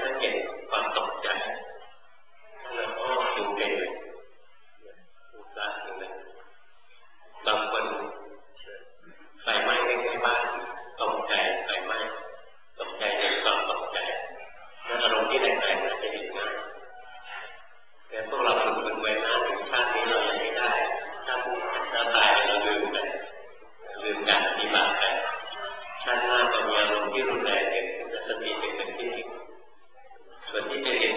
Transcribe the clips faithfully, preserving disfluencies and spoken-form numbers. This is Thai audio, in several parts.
สังเกตความตกใจแล้วก็ดูเป็นละอย่างนั้นบางคนไฟไหม้ในบ้านตกใจไฟไหม้ตกใจในความตกใจแล้วอารมณ์ที่แรงๆมันจะเห็นง่ายแต่พวกเราฝึกฝึกไว้นะถึงชาตินี้เรายังไม่ได้ชาติถ้าตายเราลืมไปลืมการปฏิบัติไปชาติหน้าก็มีอารมณ์ที่รุนแรงเกิดขึ้นสติเป็นเป็นที่หนึ่งส่วนที่จะเรียน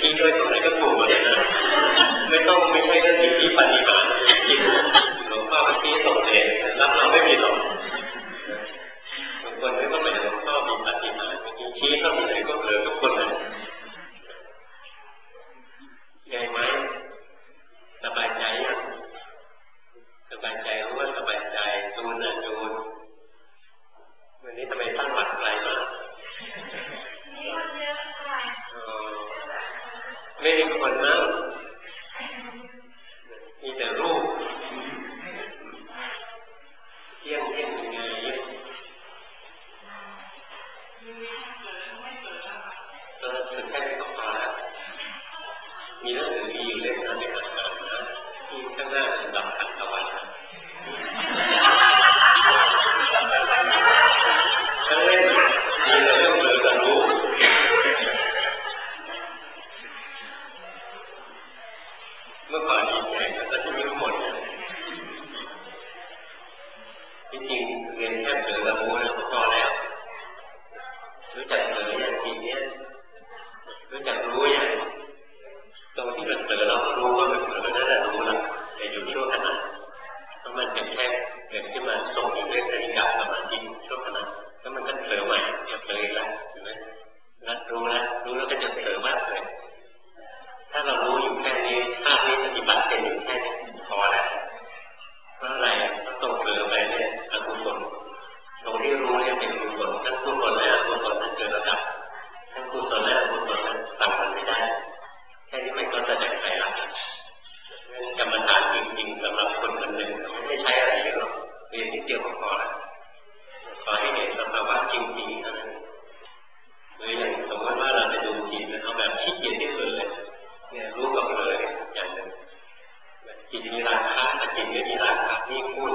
ชี้ด้วยตรงไหนก็ถูกหมดเลยนะไม่ต้องไม่ใช่เรื่องสิ่งที่ปฏิบัติจริงหลวงพ่อชี้ตรงเลยรับเราไม่มีหรอกบางคนไม่ต้องไปหลวงพ่อมีปฏิบัติชี้เข้าที่ไหนก็เผลอทุกคนเลยใหญ่ไหมสบายใจยังสบายใจรู้ว่าสบายใจจูนนะจูนวันนี้ทำไมตั้งหลักไกลมาไม่มีคนนั่งมีแต่รูปเที่ยงเที่ยงยังไงก็ถึงแค่นี้ก็พอแล้วมีเรื่องอื่นมีอยู่เรื่องนั้นในการงานนะที่ข้างหน้าเป็นดำขันตะวันทั้งเล่นมีเรื่องเบลอกับรู้เมื่อก่อนอีกแห่งก็จะมีหมดที่จริงเรียนแค่เบลอกับรู้แล้วก็พอแล้วรู้จักเบลออย่างทีนี้รู้จักรู้อย่างตรงที่มันเผลอเรารู้ว่ามันเผลอนั่นแหละรู้ละแต่อยู่ชั่วขณะเพราะมันเป็นแค่เกิดขึ้นมาส่งอยู่ด้วยนาฬิกาสมาธิชั่วขณะแล้วมันก็เผลอใหม่เดี๋ยวเผลออีกแล้วเห็นไหมแล้วรู้แล้วรู้แล้วก็จะเผลอมากเลยถ้าเรารู้อยู่แค่นี้ภาพนี้ปฏิบัติเป็นอยู่แค่นี้พอแล้วเพราะอะไรต้องเผลอไปเนี่ยอกุศลตรงที่รู้เนี่ยเป็นกุศลทั้งกุศลและอกุศลทั้งเกิดระดับทั้งกุศลและอกุศลนั้นต่างกันไม่ได้แค่นี้มันก็แสดงไตรลักษณ์กรรมฐานจริงๆสำหรับคนคนหนึ่งไม่ใช้อะไรเยอะหรอกเรียนนิดเดียวก็พอละขอให้เห็นสภาวะจริงๆเท่านั้นหรืออย่างสมมติว่าเราจะดูจิตเอาแบบขี้เกียจที่สุดเลยเนี่ยรู้กับเลยอย่างหนึ่งจิตมีราคะแต่จิตไม่มีราคะนี่พูด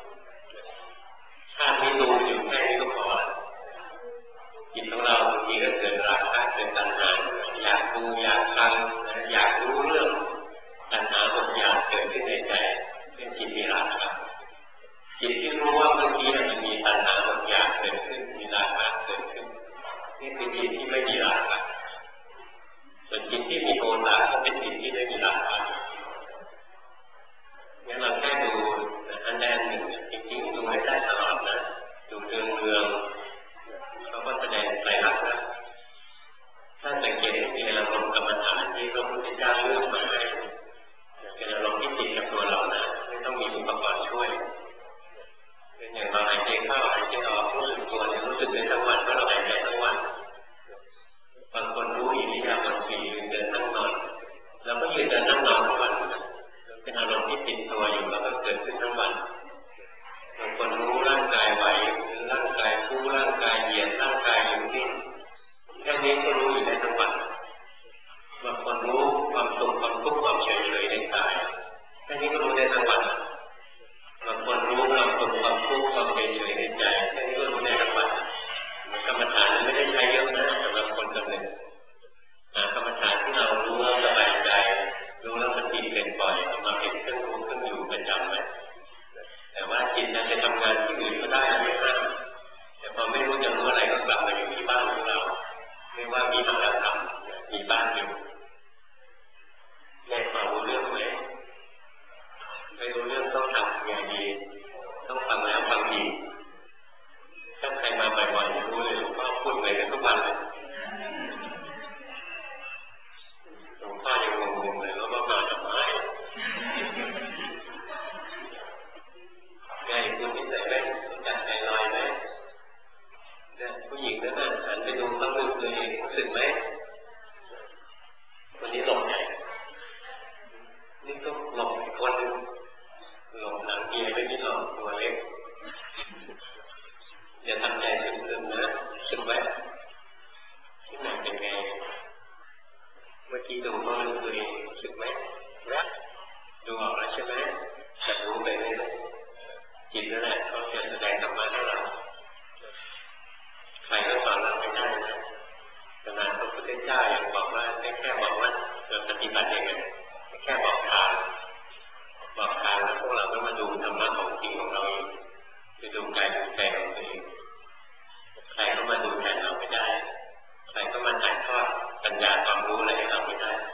ถ้าไม่ดูอยู่แค่นี้ก็พอละจิตของเราบางทีก็เกิดราคะเกิดตัณหาอยากดูอยากฟังอยากรู้เรื่องตัณหาบางอย่างเกิดขึ้นในใจเป็นจิตมีราคะจิตที่รู้ว่าเมื่อกี้มันมีตัณหาบางอย่างเกิดขึ้นมีราคะเกิดขึ้นนี่คือจิตที่ไม่มีราคะส่วนจิตที่มีโทสะก็เป็นจิตที่ไม่มีราคะงั้นเราแค่ดูอันใดอันหนึ่งจริงๆดูไม่ได้ตลอดนะดูเรื่องเรื่องเขาก็แสดงไตรลักษณ์นะถ้าสังเกตมีอารมณ์กรรมฐานที่พระพุทธเจ้าเลือกมาให้เป็นอารมณ์ที่ติดกับตัวเรานะไม่ต้องมีอุปกรณ์ช่วยเป็นอย่างเราหายใจเข้าหายใจออกรู้สึกตัวรู้สึกในทั้งวันเพราะเราหายใจทั้งวันบางคนรู้อิริยาบถสี่ยืนเดินนั่งนอนแล้วก็ยืนเดินนั่งนอนทั้งวันเป็นอารมณ์ที่ติดตัวอยู่แล้วก็เกิดขึ้นทั้งวันบางคนรู้ร่างกายไหวร่างกายฟูร่างกายเหยียดร่างกายอยู่นิ่งแค่นี้ก็รู้อยู่ได้ทั้งวันบางคนรู้ความสุขความทุกข์ความเฉยเฉยในกายแค่นี้ก็รู้ได้ทั้งวันบางคนรู้ความสุขความทุกข์ความเฉยเฉยในใจแค่นี้ก็รู้ได้ทั้งวันกรรมฐานไม่ได้ใช้เยอะนะสำหรับคนคนหนึ่งกรรมฐานที่เรารู้แล้วสบายใจรู้แล้วมันดีเป็นปล่อยมาเป็นเครื่องรู้เครื่องอยู่ประจำไหมแต่ว่าจิตนั้นจะทำงานที่อื่นก็ได้ไม่ห้ามแต่พอไม่รู้จะรู้อะไรก็กลับมาอยู่ที่บ้านของเราไม่ว่ามีมหาธรรมมีบ้านอยู่แม่ฟังรู้เรื่องไหมไม่รู้เรื่องต้องทำอย่างดีต้องฟังแล้วฟังดีถ้าใครมาบ่อยๆรู้เลยหลวงพ่อพูดไปกันทุกวันเลยหลวงพ่อยังงงๆเลยว่ามาทำไมไงคุณนิสัยไหมรู้จักใจลอยไหมเนี่ยผู้หญิงนั่นน่ะหันไปดูเขาดูตัวเองรู้สึกไหมวันนี้หลงไงนี่ก็หลงอีกคนหลงหนังเกียร์ไม่มีหลงตัวเล็กอย่าทำใจซึมๆนะซึมไว้ที่ไหนเป็นไงเมื่อกี้ดูก็รู้ตัวเองรู้สึกไหมรักดูออกแล้วใช่ไหมจะรู้ไปเรื่อยจิตนั่นแหละเขาจะแสดงธรรมะให้เราใครก็สอนเราไม่ได้นะขนาดพระพุทธเจ้ายังบอกว่าแค่บอกว่าเราปฏิบัติยังไงแค่บอกทางบอกทางแล้วพวกเราก็มาดูธรรมะของจริงของเราเองไปดูกายดูใจของตัวเองใครก็มาดูแทนเราไม่ได้ใครก็มาถ่ายทอดปัญญาความรู้อะไรให้เราไม่ได้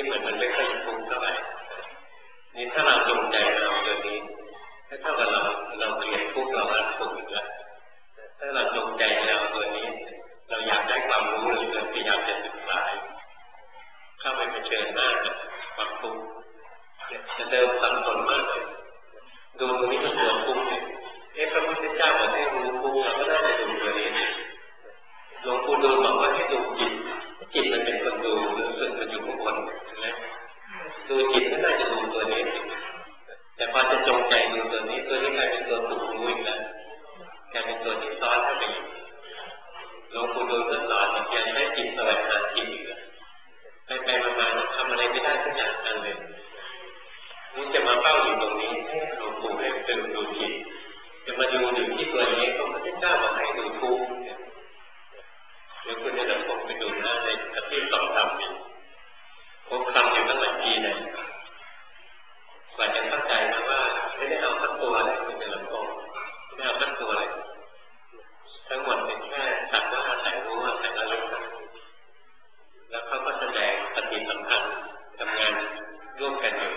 มันมันไม่ค่อยฟุ้งเท่าไหร่นี่ถ้าเราจงใจเราตัวนี้ถ้าเท่ากับเราเราเกลียดทุกข์เราละทุกข์อีกแล้วถ้าเราจงใจเราตัวนี้เราอยากได้ความรู้หรือพยายามจะศึกษาเข้าไปเผชิญหน้ากับความทุกข์จะเดิมสับสนมากเลยดูตรงนี้ก็ตัวทุกข์เนี่ยเอ๊ะพระพุทธเจ้าบอกให้รู้ทุกข์เราก็น่าจะดูตัวนี้หลวงปู่ดูลบอกว่าให้ดูจิตจิตมันเป็นคนดูรู้สึกมันอยู่ข้างบนใช่ไหมดูจิตก็น่าจะดูตัวนี้แต่พอจะจงใจดูตัวนี้ตัวนี้กลายเป็นตัวถูกรู้อีกแล้วกลายเป็นตัวที่ซ้อนเข้าไปอีกหลวงปู่ดูลก็สอนว่าอย่าใช้จิตแสวงหาจิตอีกแล้วไปไปมาๆทำอะไรไม่ได้ทุกอย่างกันเลยนี่จะมาเฝ้าอยู่ตรงนี้ให้หลวงปู่ให้ตื่นดูจิตจะมาดูอยู่ที่ตัวนี้ก็ไม่ได้กล้ามาให้ดูทุกข์หรือคุณจะผมไปดูหน้าในกระที่สองทำอีกผมทำอยู่ตั้งหลายปีเลยกว่าจะเข้าใจนะว่าไม่ได้เอาทั้งตัวเลยคุณจะลำโพงไม่ได้เอาทั้งตัวเลยทั้งหมดเป็นแค่สักว่าอาศัยรู้อาศัยอารมณ์แล้วเขาก็แสดงปฏิสัมพันธ์ทำงานร่วมกันอยู่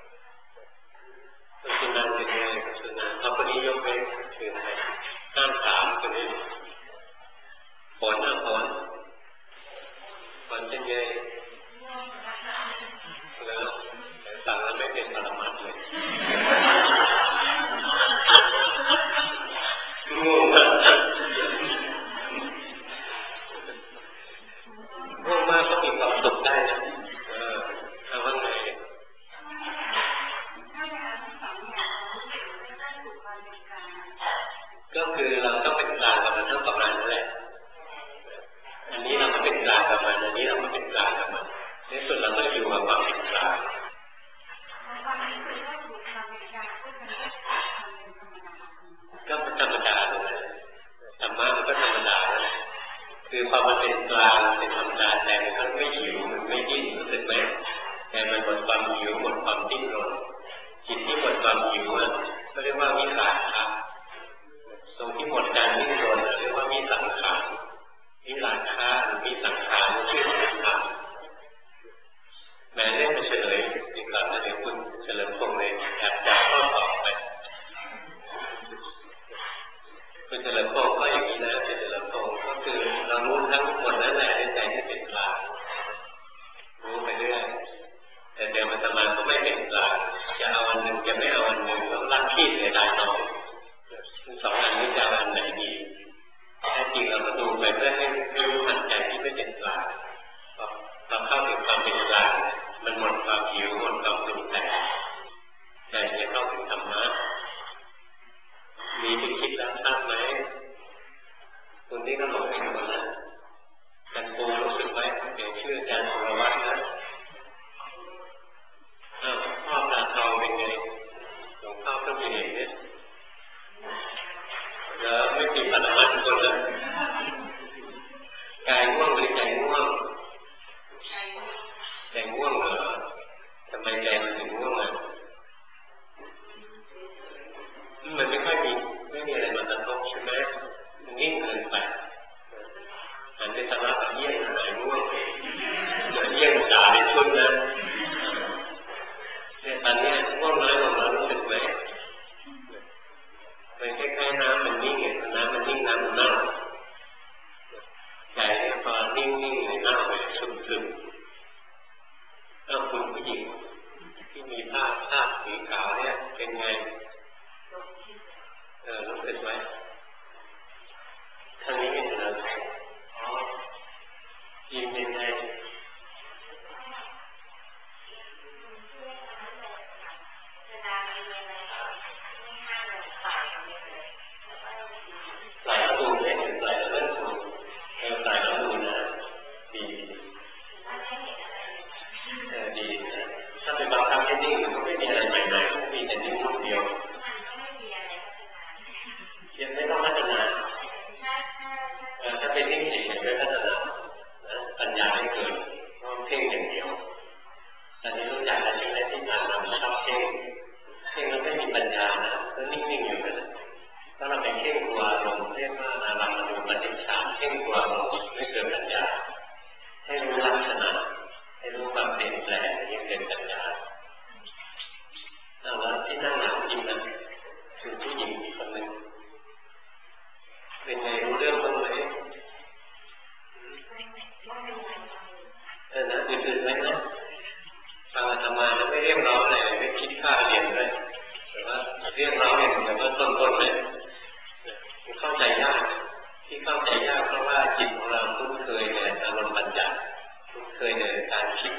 คุณนันเป็นไงคุณนันเขาคนนี้ยกเว้นคือใครห้ามถามคนนี้ผลนะผลผลเป็นไงแล้วสั่งแล้วไม่เป็นปรมัตถ์เลยงงมากงงมากก็มีความสุขได้นะเออเอาว่าไงก็คือเราต้องเป็นกลางกับมันทั้งประมาณนั่นแหละอันนี้เราก็เป็นกลางกับมันอันนี้เราก็เป็นกลางกับมัน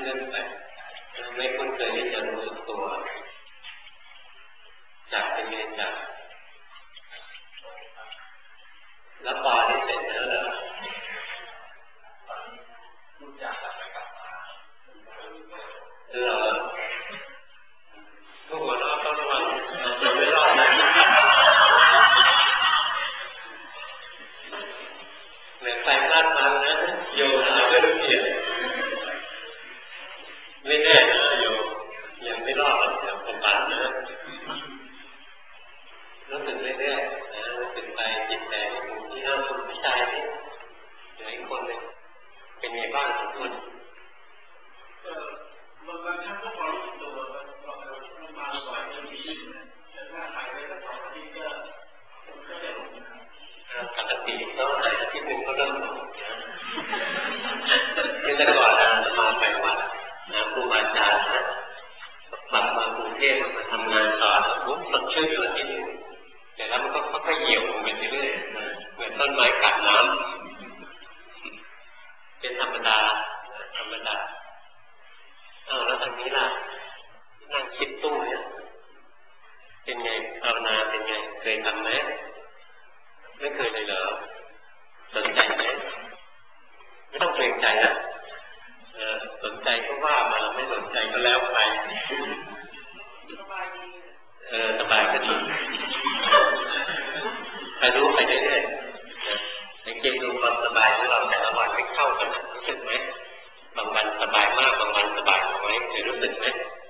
ลื่อนไปไม่คุ้นเคยที่จะรู้สึกตัวจับเป็นไงจับแล้วปอที่เสร็จแล้วเหรอรู้จักไปกลับมาเหรอทุกคนต้องระวังจะไม่รอดนะเหมือนไฟพลาดมานะโยหาเรื่องเสียไม่แน่นะโยยังไม่รอดหรอกยังประมาทนะรู้สึกเรื่อยๆนะรู้สึกไปจิตใจอยู่ที่นั่นคุณผู้ชายนี่เหลืออีกคนหนึ่งเป็นไงบ้างทุกคนเออบางครั้งก็พอรู้ตัวบางครั้งมันมาบ่อยจะมีแต่ถ้าหายไปสักสองอาทิตย์ก็ก็จะหลงปกติต้องหายอาทิตย์หนึ่งก็เริ่มหลงนี่แต่ก่อนมาไปวัดนะครูบาอาจารย์นะกลับมากรุงเทพมาทำงานต่อปุ๊บสดชื่นอยู่อาทิตย์หนึ่งแต่แล้วมันก็ค่อยๆเหี่ยวลงไปเรื่อยๆนะเหมือนต้นไม้กัดน้ำเป็นธรรมดาธรรมดาอ้าวแล้วทางนี้ล่ะนั่งคิดตู้เนี่ยเป็นไงภาวนาเป็นไงเคยทำไหมไม่เคยเลยเหรอสนใจไหมไม่ต้องเกรงใจนะเออสนใจก็ว่ามาไม่สนใจก็แล้วไปเออสบายก็ดีไปรู้ไปเรื่อยๆสังเกตดูความสบายของเราแต่ละวันไม่เข้ากันรู้สึกไหมบางวันสบายมากบางวันสบายน้อยเคยรู้สึกไหม